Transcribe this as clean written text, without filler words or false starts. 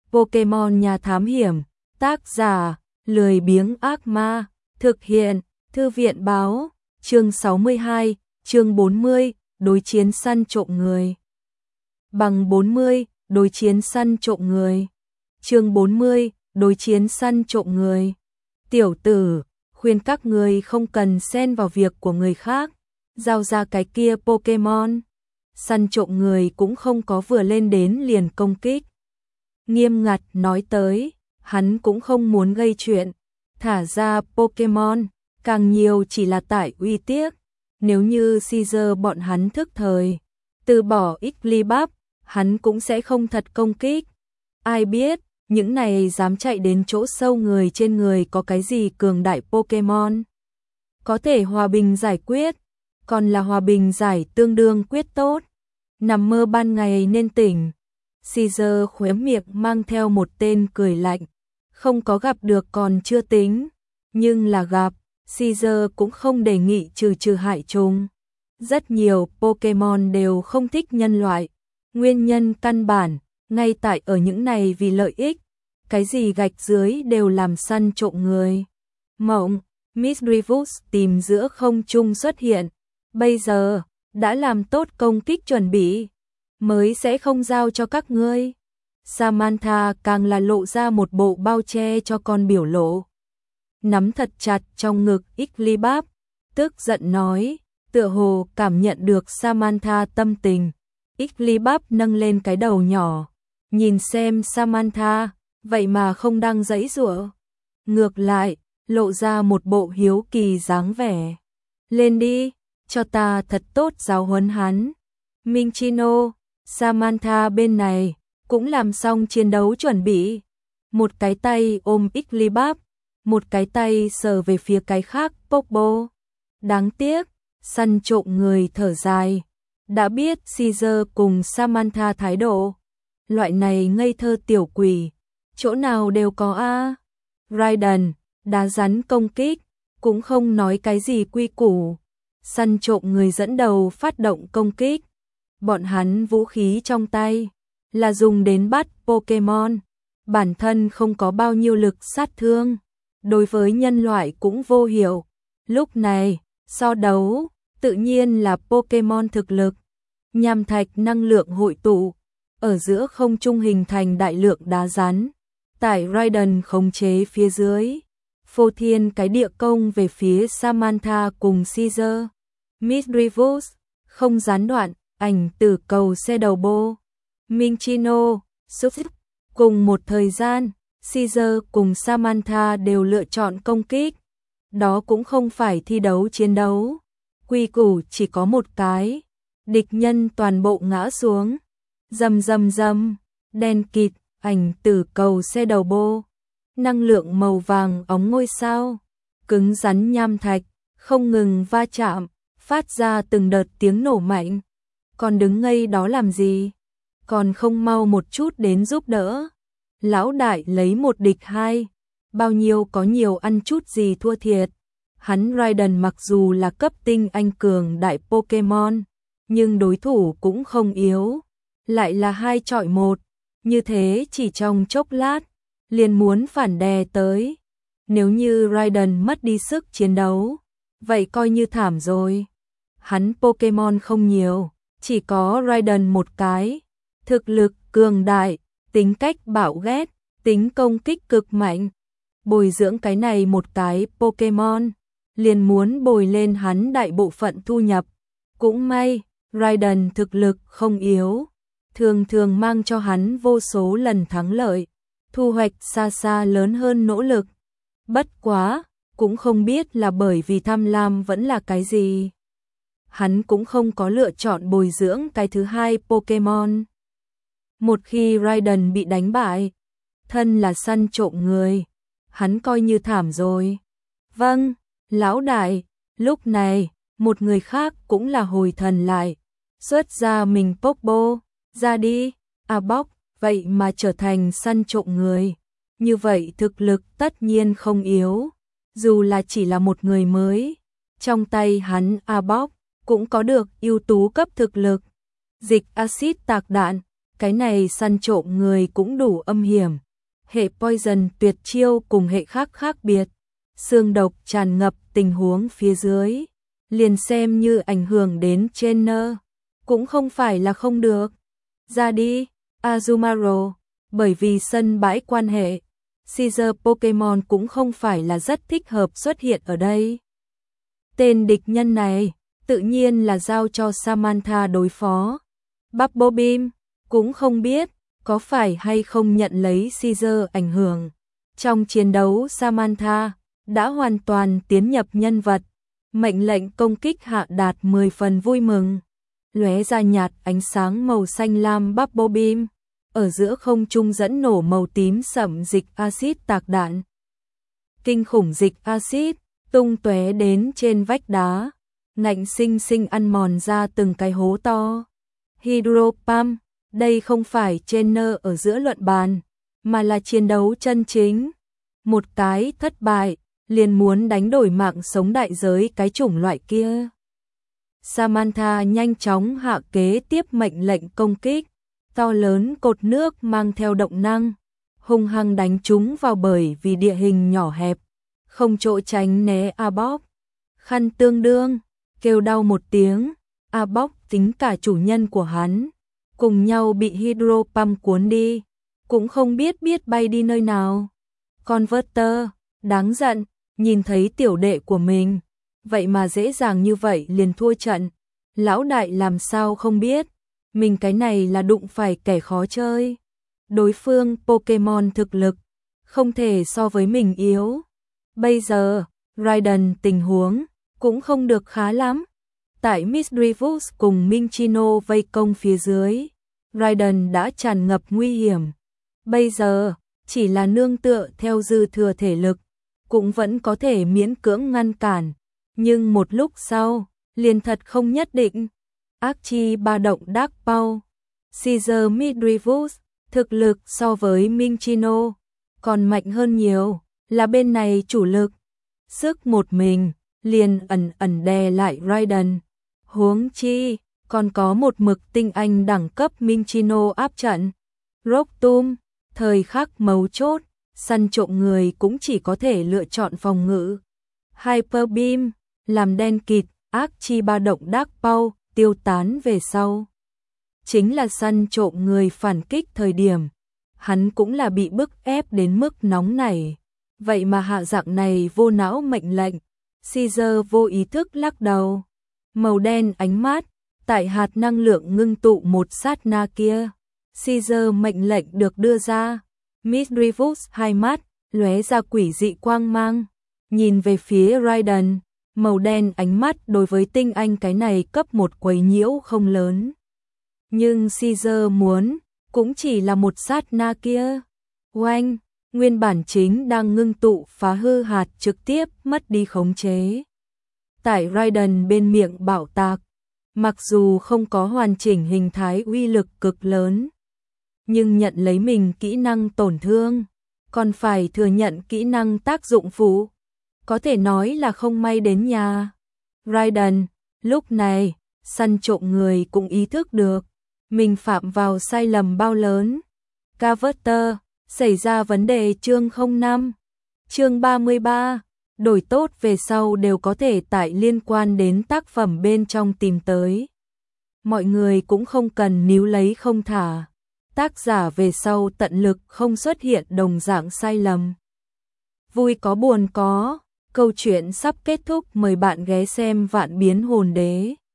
Pokemon nhà thám hiểm, tác giả, lười biếng ác ma, thực hiện, thư viện báo, chương 62, chương 40, đối chiến săn trộm người. Bằng 40, đối chiến săn trộm người. Chương 40, đối chiến săn trộm người. Tiểu tử, khuyên các người không cần xen vào việc của người khác, giao ra cái kia Pokemon. Săn trộm người cũng không có vừa lên đến liền công kích. Nghiêm ngặt nói tới, hắn cũng không muốn gây chuyện, thả ra Pokemon, càng nhiều chỉ là tại uy tiếc. Nếu như Caesar bọn hắn thức thời, từ bỏ Igglybuff, hắn cũng sẽ không thật công kích. Ai biết, những này dám chạy đến chỗ sâu người trên người có cái gì cường đại Pokemon. Có thể hòa bình giải quyết, còn là hòa bình giải tương đương quyết tốt. Nằm mơ ban ngày nên tỉnh. Caesar khóe miệng mang theo một tên cười lạnh. Không có gặp được còn chưa tính, nhưng là gặp, Caesar cũng không đề nghị trừ hại chung. Rất nhiều Pokemon đều không thích nhân loại. Nguyên nhân căn bản, ngay tại ở những này vì lợi ích. Cái gì gạch dưới đều làm săn trộm người. Mộng, Misdreavus tìm giữa không trung xuất hiện. Bây giờ, đã làm tốt công kích chuẩn bị, mới sẽ không giao cho các ngươi. Samantha càng là lộ ra một bộ bao che cho con biểu lộ. Nắm thật chặt trong ngực Igglybuff, tức giận nói, tựa hồ cảm nhận được Samantha tâm tình. Igglybuff nâng lên cái đầu nhỏ, nhìn xem Samantha, vậy mà không đang giãy giụa. Ngược lại, lộ ra một bộ hiếu kỳ dáng vẻ. Lên đi, cho ta thật tốt giáo huấn hắn. Minccino, Samantha bên này, cũng làm xong chiến đấu chuẩn bị. Một cái tay ôm Igglybuff, một cái tay sờ về phía cái khác Popo. Đáng tiếc, săn trộm người thở dài. Đã biết Caesar cùng Samantha thái độ. Loại này ngây thơ tiểu quỷ, chỗ nào đều có a. Raiden, đá rắn công kích, cũng không nói cái gì quy củ. Săn trộm người dẫn đầu phát động công kích. Bọn hắn vũ khí trong tay là dùng đến bắt Pokemon, bản thân không có bao nhiêu lực sát thương, đối với nhân loại cũng vô hiệu. Lúc này, so đấu, tự nhiên là Pokemon thực lực. Nham thạch năng lượng hội tụ, ở giữa không trung hình thành đại lượng đá rắn. Tại Raiden khống chế phía dưới, phô thiên cái địa công về phía Samantha cùng Caesar. Misdreavus, không gián đoạn, ảnh từ cầu xe đầu bô. Minccino, cùng một thời gian, Caesar cùng Samantha đều lựa chọn công kích. Đó cũng không phải thi đấu chiến đấu. Quy củ chỉ có một cái. Địch nhân toàn bộ ngã xuống. Rầm rầm rầm, đen kịt, ảnh từ cầu xe đầu bô. Năng lượng màu vàng óng ngôi sao, cứng rắn nham thạch, không ngừng va chạm, phát ra từng đợt tiếng nổ mạnh. Còn đứng ngây đó làm gì? Còn không mau một chút đến giúp đỡ. Lão đại lấy một địch hai, bao nhiêu có nhiều ăn chút gì thua thiệt. Hắn Raiden mặc dù là cấp tinh anh cường đại Pokemon, nhưng đối thủ cũng không yếu. Lại là 2 chọi 1, như thế chỉ trong chốc lát, liền muốn phản đè tới. Nếu như Raiden mất đi sức chiến đấu, vậy coi như thảm rồi. Hắn Pokemon không nhiều, chỉ có Raiden một cái. Thực lực cường đại, tính cách bạo ghét, tính công kích cực mạnh. Bồi dưỡng cái này một cái Pokemon, liền muốn bồi lên hắn đại bộ phận thu nhập. Cũng may, Raiden thực lực không yếu, thường thường mang cho hắn vô số lần thắng lợi, thu hoạch xa xa lớn hơn nỗ lực. Bất quá, cũng không biết là bởi vì tham lam vẫn là cái gì. Hắn cũng không có lựa chọn bồi dưỡng cái thứ hai Pokemon. Một khi Raiden bị đánh bại, thân là săn trộm người, hắn coi như thảm rồi. Vâng, lão đại, lúc này, một người khác cũng là hồi thần lại, xuất ra mình Popo, ra đi, bóc, vậy mà trở thành săn trộm người. Như vậy thực lực tất nhiên không yếu, dù là chỉ là một người mới, trong tay hắn bóc cũng có được ưu tú cấp thực lực. Dịch axit tạc đạn, Cái này săn trộm người cũng đủ âm hiểm. Hệ poison tuyệt chiêu cùng hệ khác khác biệt. Xương độc tràn ngập tình huống phía dưới. Liền xem như ảnh hưởng đến trainer. Cũng không phải là không được. Ra đi, Azumarill. Bởi vì sân bãi quan hệ, Caesar Pokemon cũng không phải là rất thích hợp xuất hiện ở đây. Tên địch nhân này, tự nhiên là giao cho Samantha đối phó. Bubble Beam, cũng không biết, có phải hay không nhận lấy Caesar ảnh hưởng. Trong chiến đấu Samantha, đã hoàn toàn tiến nhập nhân vật. Mệnh lệnh công kích hạ đạt 10 phần vui mừng. Lóe ra nhạt ánh sáng màu xanh lam Bubble Beam. Ở giữa không trung dẫn nổ màu tím sẫm dịch axit tạc đạn. Kinh khủng dịch axit tung tóe đến trên vách đá, ngạnh sinh sinh ăn mòn ra từng cái hố to. Hydro Pump, đây không phải trainer ở giữa luận bàn, mà là chiến đấu chân chính. Một cái thất bại, liền muốn đánh đổi mạng sống đại giới cái chủng loại kia. Samantha nhanh chóng hạ kế tiếp mệnh lệnh công kích. To lớn cột nước mang theo động năng, hung hăng đánh chúng vào bởi vì địa hình nhỏ hẹp, không chỗ tránh né Arbok. Khăn tương đương, kêu đau một tiếng, Arbok tính cả chủ nhân của hắn, cùng nhau bị Hydro Pump cuốn đi, cũng không biết bay đi nơi nào. Converter, đáng giận, nhìn thấy tiểu đệ của mình, vậy mà dễ dàng như vậy liền thua trận, lão đại làm sao không biết. Mình cái này là đụng phải kẻ khó chơi. Đối phương Pokemon thực lực, không thể so với mình yếu. Bây giờ, Raiden tình huống, cũng không được khá lắm. Tại Misdreavus cùng Minccino vây công phía dưới, Raiden đã tràn ngập nguy hiểm. Bây giờ, chỉ là nương tựa theo dư thừa thể lực, cũng vẫn có thể miễn cưỡng ngăn cản. Nhưng một lúc sau, liền thật không nhất định. Archie ba động Dark Paw, Caesar Misdreavus, thực lực so với Minccino còn mạnh hơn nhiều, là bên này chủ lực. Sức một mình, liền ẩn đè lại Raiden. Huống chi, còn có một mực tinh anh đẳng cấp Minccino áp trận. Rocktomb, thời khắc mấu chốt, săn trộm người cũng chỉ có thể lựa chọn phòng ngự. Hyper Beam, làm đen kịt, Archie ba động Dark Paw tiêu tán về sau. Chính là săn trộm người phản kích thời điểm, hắn cũng là bị bức ép đến mức nóng nảy. Vậy mà hạ dạng này vô não mệnh lệnh, Caesar vô ý thức lắc đầu. Màu đen ánh mát, tại hạt năng lượng ngưng tụ một sát na kia. Caesar mệnh lệnh được đưa ra, Misdreavus hai mắt, lóe ra quỷ dị quang mang, nhìn về phía Raiden. Màu đen ánh mắt đối với tinh anh cái này cấp một quấy nhiễu không lớn. Nhưng Caesar muốn, cũng chỉ là một sát na kia. Oanh, nguyên bản chính đang ngưng tụ phá hư hạt trực tiếp mất đi khống chế. Tại Raiden bên miệng bạo tạc, mặc dù không có hoàn chỉnh hình thái uy lực cực lớn, nhưng nhận lấy mình kỹ năng tổn thương, còn phải thừa nhận kỹ năng tác dụng phụ. Có thể nói là không may đến nhà. Raiden, lúc này, săn trộm người cũng ý thức được, mình phạm vào sai lầm bao lớn. Converter, xảy ra vấn đề chương 05. Chương 33, đổi tốt về sau đều có thể tại liên quan đến tác phẩm bên trong tìm tới. Mọi người cũng không cần níu lấy không thả. Tác giả về sau tận lực không xuất hiện đồng dạng sai lầm. Vui có buồn có. Câu chuyện sắp kết thúc, mời bạn ghé xem Vạn Biến Hồn Đế.